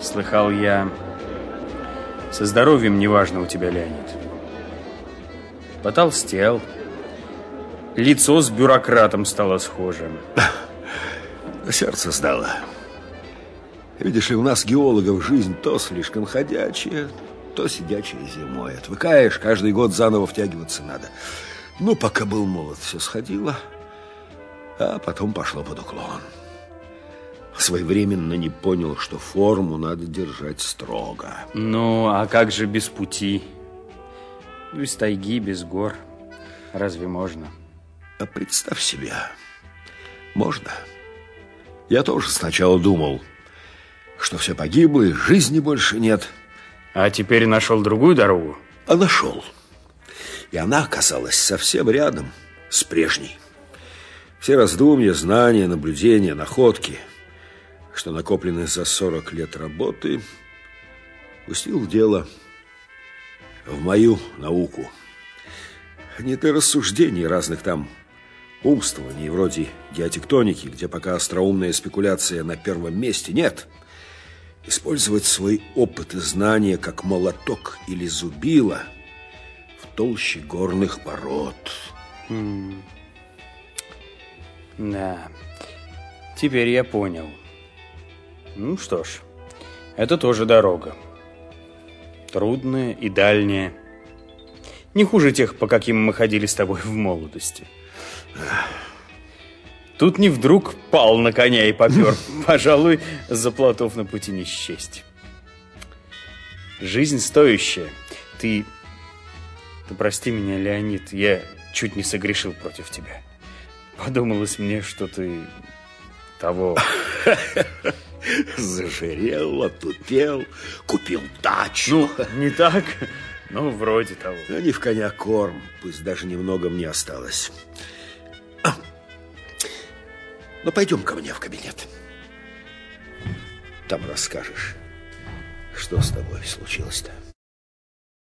Слыхал я, со здоровьем неважно у тебя, Леонид. Потолстел. Лицо с бюрократом стало схожим. Сердце сдало. Видишь ли, у нас геологов жизнь то слишком ходячая, то сидячая зимой. Отвыкаешь, каждый год заново втягиваться надо. Ну, пока был молод, все сходило, а потом пошло под уклон. Своевременно не понял, что форму надо держать строго. Ну, а как же без пути? Без тайги, без гор. Разве можно? А представь себе, можно. Я тоже сначала думал, что все погибло и жизни больше нет. А теперь нашел другую дорогу? А нашел. И она оказалась совсем рядом с прежней. Все раздумья, знания, наблюдения, находки, что накоплены за 40 лет работы, пустил в дело, в мою науку. Не для рассуждений разных там умствований, вроде геотектоники, где пока остроумная спекуляция на первом месте. Нет. Использовать свой опыт и знания как молоток или зубило в толще горных пород. Да, теперь я понял. Ну что ж, это тоже дорога. Трудная и дальняя. Не хуже тех, по каким мы ходили с тобой в молодости. Тут не вдруг пал на коня и попер. Пожалуй, заплатов на пути не счесть. Жизнь стоящая. Ты прости меня, Леонид, я чуть не согрешил против тебя. Подумалось мне, что ты того... Зажирел, отупел, купил дачу. Ну, не так, но вроде того. Не в коня корм, пусть даже немного мне осталось. Ну, пойдем ко мне в кабинет. Там расскажешь, что с тобой случилось-то.